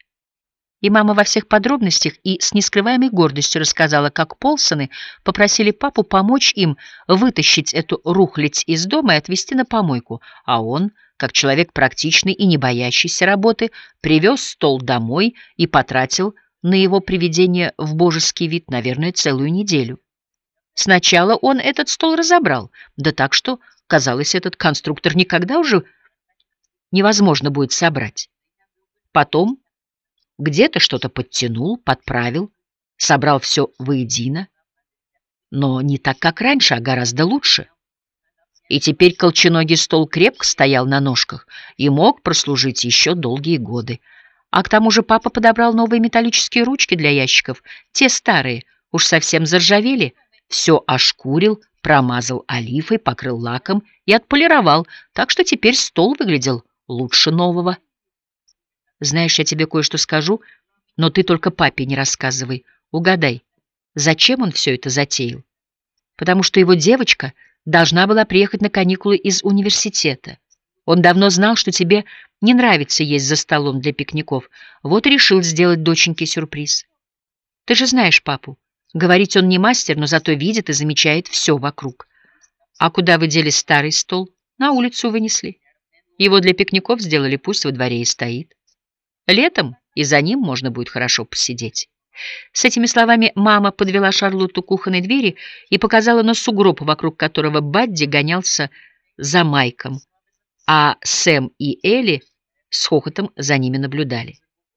И мама во всех подробностях и с нескрываемой гордостью рассказала, как Полсоны попросили папу помочь им вытащить эту рухлядь из дома и отвезти на помойку, а он, как человек практичный и не боящийся работы, привез стол домой и потратил на его приведение в божеский вид, наверное, целую неделю. Сначала он этот стол разобрал, да так, что, казалось, этот конструктор никогда уже невозможно будет собрать. Потом где-то что-то подтянул, подправил, собрал все воедино, но не так, как раньше, а гораздо лучше. И теперь колченогий стол крепко стоял на ножках и мог прослужить еще долгие годы. А к тому же папа подобрал новые металлические ручки для ящиков. Те старые, уж совсем заржавели, все ошкурил, промазал олифой, покрыл лаком и отполировал, так что теперь стол выглядел лучше нового. Знаешь, я тебе кое-что скажу, но ты только папе не рассказывай. Угадай, зачем он все это затеял? Потому что его девочка должна была приехать на каникулы из университета. Он давно знал, что тебе не нравится есть за столом для пикников, вот и решил сделать доченьке сюрприз. Ты же знаешь папу. Говорить он не мастер, но зато видит и замечает все вокруг. А куда вы дели старый стол? На улицу вынесли. Его для пикников сделали, пусть во дворе и стоит. Летом и за ним можно будет хорошо посидеть. С этими словами мама подвела Шарлотту к кухонной двери и показала на сугроб, вокруг которого Бадди гонялся за Майком, а Сэм и Элли с хохотом за ними наблюдали.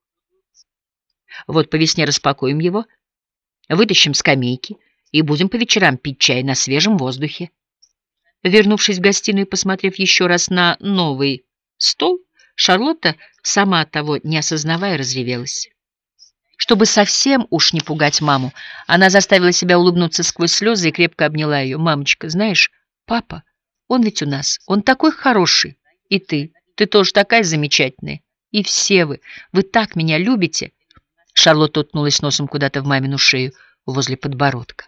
Вот по весне распакуем его, вытащим скамейки и будем по вечерам пить чай на свежем воздухе. Вернувшись в гостиную и посмотрев еще раз на новый стол, Шарлотта, сама того не осознавая, разревелась. Чтобы совсем уж не пугать маму, она заставила себя улыбнуться сквозь слезы и крепко обняла ее. «Мамочка, знаешь, папа, он ведь у нас, он такой хороший. И ты, ты тоже такая замечательная. И все вы, вы так меня любите». Шарлотта уткнулась носом куда-то в мамину шею возле подбородка.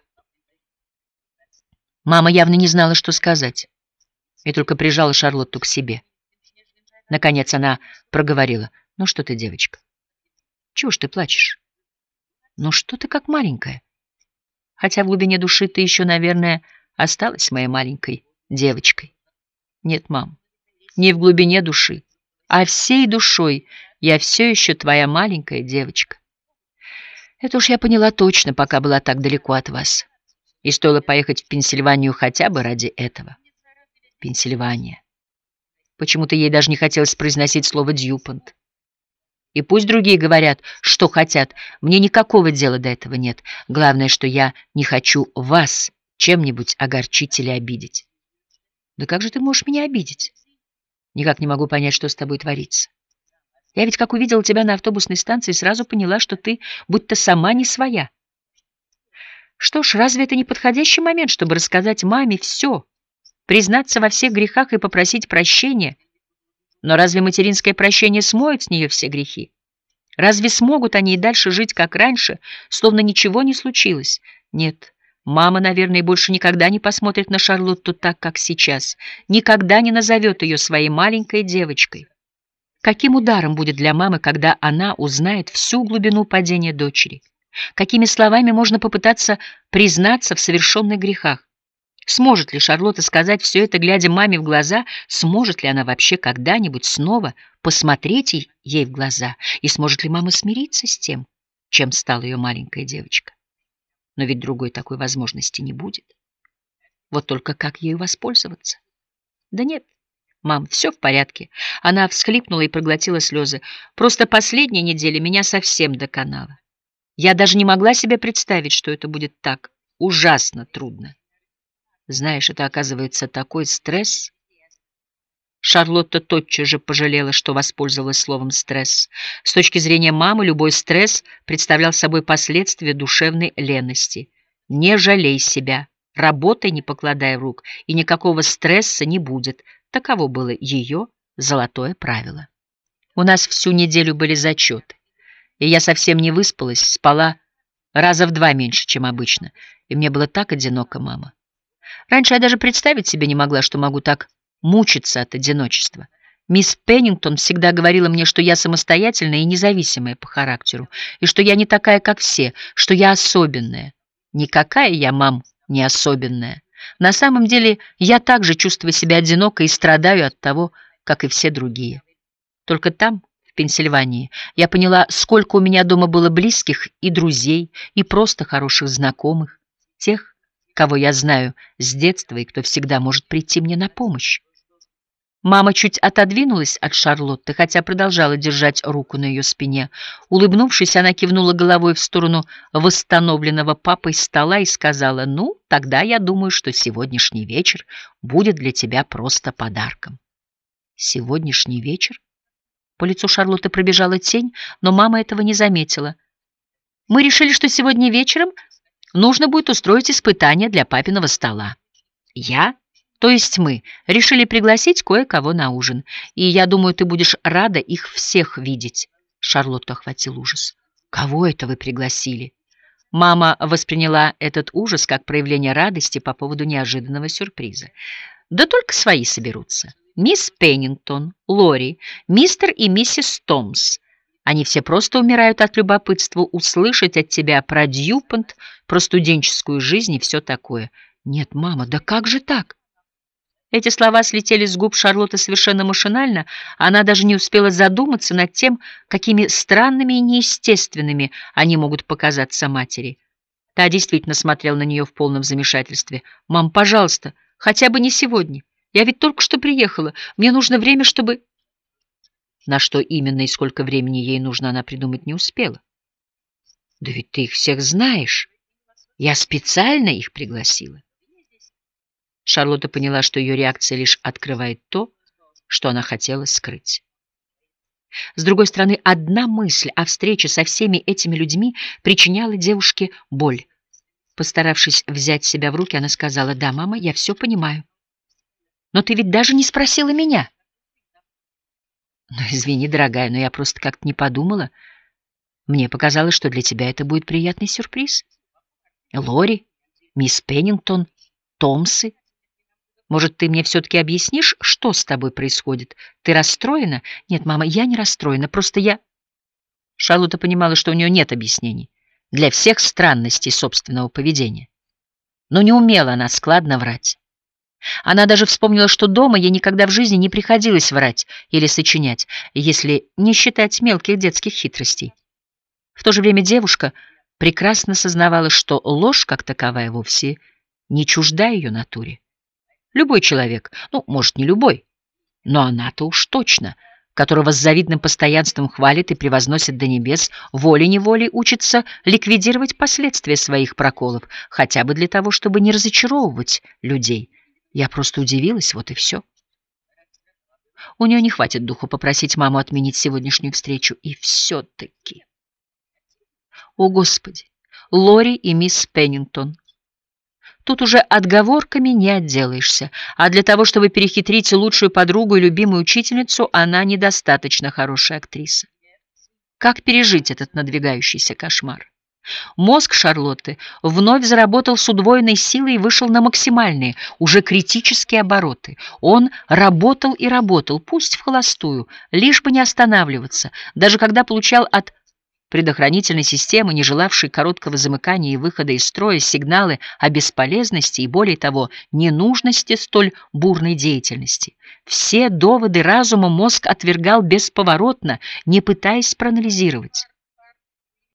Мама явно не знала, что сказать, и только прижала Шарлотту к себе. Наконец она проговорила: «Ну что ты, девочка? Чего ж ты плачешь? Ну что ты как маленькая? Хотя в глубине души ты еще, наверное, осталась моей маленькой девочкой». «Нет, мам, не в глубине души, а всей душой я все еще твоя маленькая девочка. Это уж я поняла точно, пока была так далеко от вас. И стоило поехать в Пенсильванию хотя бы ради этого». Пенсильвания. Почему-то ей даже не хотелось произносить слово «Дьюпонт». И пусть другие говорят, что хотят, мне никакого дела до этого нет. Главное, что я не хочу вас чем-нибудь огорчить или обидеть. Да как же ты можешь меня обидеть? Никак не могу понять, что с тобой творится. Я ведь, как увидела тебя на автобусной станции, сразу поняла, что ты будто сама не своя. Что ж, разве это не подходящий момент, чтобы рассказать маме все, признаться во всех грехах и попросить прощения? Но разве материнское прощение смоет с нее все грехи? Разве смогут они и дальше жить, как раньше, словно ничего не случилось? Нет, мама, наверное, больше никогда не посмотрит на Шарлотту так, как сейчас, никогда не назовет ее своей маленькой девочкой. Каким ударом будет для мамы, когда она узнает всю глубину падения дочери? Какими словами можно попытаться признаться в совершенных грехах? Сможет ли Шарлотта сказать все это, глядя маме в глаза? Сможет ли она вообще когда-нибудь снова посмотреть ей в глаза? И сможет ли мама смириться с тем, чем стала ее маленькая девочка? Но ведь другой такой возможности не будет. Вот только как ею воспользоваться? Да нет, мам, все в порядке. Она всхлипнула и проглотила слезы. Просто последняя неделя меня совсем доконала. Я даже не могла себе представить, что это будет так ужасно трудно. Знаешь, это, оказывается, такой стресс. Шарлотта тотчас же пожалела, что воспользовалась словом «стресс». С точки зрения мамы, любой стресс представлял собой последствия душевной лености. Не жалей себя, работай, не покладая рук, и никакого стресса не будет. Таково было ее золотое правило. У нас всю неделю были зачеты, и я совсем не выспалась, спала раза в два меньше, чем обычно, и мне было так одиноко, мама. Раньше я даже представить себе не могла, что могу так мучиться от одиночества. Мисс Пеннингтон всегда говорила мне, что я самостоятельная и независимая по характеру, и что я не такая, как все, что я особенная. Никакая я, мам, не особенная. На самом деле я также чувствую себя одиноко и страдаю от того, как и все другие. Только там, в Пенсильвании, я поняла, сколько у меня дома было близких и друзей, и просто хороших знакомых, тех, кого я знаю с детства и кто всегда может прийти мне на помощь. Мама чуть отодвинулась от Шарлотты, хотя продолжала держать руку на ее спине. Улыбнувшись, она кивнула головой в сторону восстановленного папой стола и сказала: «Ну, тогда я думаю, что сегодняшний вечер будет для тебя просто подарком». «Сегодняшний вечер?» По лицу Шарлотты пробежала тень, но мама этого не заметила. «Мы решили, что сегодня вечером нужно будет устроить испытание для папиного стола. Я, то есть мы, решили пригласить кое-кого на ужин, и я думаю, ты будешь рада их всех видеть». Шарлотту охватил ужас. «Кого это вы пригласили?» Мама восприняла этот ужас как проявление радости по поводу неожиданного сюрприза. «Да только свои соберутся. Мисс Пеннингтон, Лори, мистер и миссис Томс. Они все просто умирают от любопытства услышать от тебя про Дьюпонт, про студенческую жизнь и все такое». «Нет, мама, да как же так?» Эти слова слетели с губ Шарлотты совершенно машинально, она даже не успела задуматься над тем, какими странными и неестественными они могут показаться матери. Та действительно смотрела на нее в полном замешательстве. «Мам, пожалуйста, хотя бы не сегодня. Я ведь только что приехала. Мне нужно время, чтобы...» На что именно и сколько времени ей нужно, она придумать не успела. «Да ведь ты их всех знаешь. Я специально их пригласила». Шарлотта поняла, что ее реакция лишь открывает то, что она хотела скрыть. С другой стороны, одна мысль о встрече со всеми этими людьми причиняла девушке боль. Постаравшись взять себя в руки, она сказала: «Да, мама, я все понимаю. Но ты ведь даже не спросила меня». «Ну, извини, дорогая, но я просто как-то не подумала. Мне показалось, что для тебя это будет приятный сюрприз. Лори, мисс Пеннингтон, Томсы. Может, ты мне все-таки объяснишь, что с тобой происходит? Ты расстроена?» «Нет, мама, я не расстроена, просто я...» Шарлотта понимала, что у нее нет объяснений для всех странностей собственного поведения. Но не умела она складно врать. Она даже вспомнила, что дома ей никогда в жизни не приходилось врать или сочинять, если не считать мелких детских хитростей. В то же время девушка прекрасно сознавала, что ложь как таковая вовсе не чужда ее натуре. Любой человек, ну, может, не любой, но она-то уж точно, которого с завидным постоянством хвалит и превозносит до небес, волей-неволей учится ликвидировать последствия своих проколов, хотя бы для того, чтобы не разочаровывать людей. Я просто удивилась, вот и все. У нее не хватит духу попросить маму отменить сегодняшнюю встречу, и все-таки... О, Господи! Лори и мисс Пеннингтон. Тут уже отговорками не отделаешься, а для того, чтобы перехитрить лучшую подругу и любимую учительницу, она недостаточно хорошая актриса. Как пережить этот надвигающийся кошмар? Мозг Шарлотты вновь заработал с удвоенной силой и вышел на максимальные, уже критические обороты. Он работал и работал, пусть в холостую, лишь бы не останавливаться, даже когда получал от предохранительной системы, не желавшей короткого замыкания и выхода из строя, сигналы о бесполезности и, более того, ненужности столь бурной деятельности. Все доводы разума мозг отвергал бесповоротно, не пытаясь проанализировать.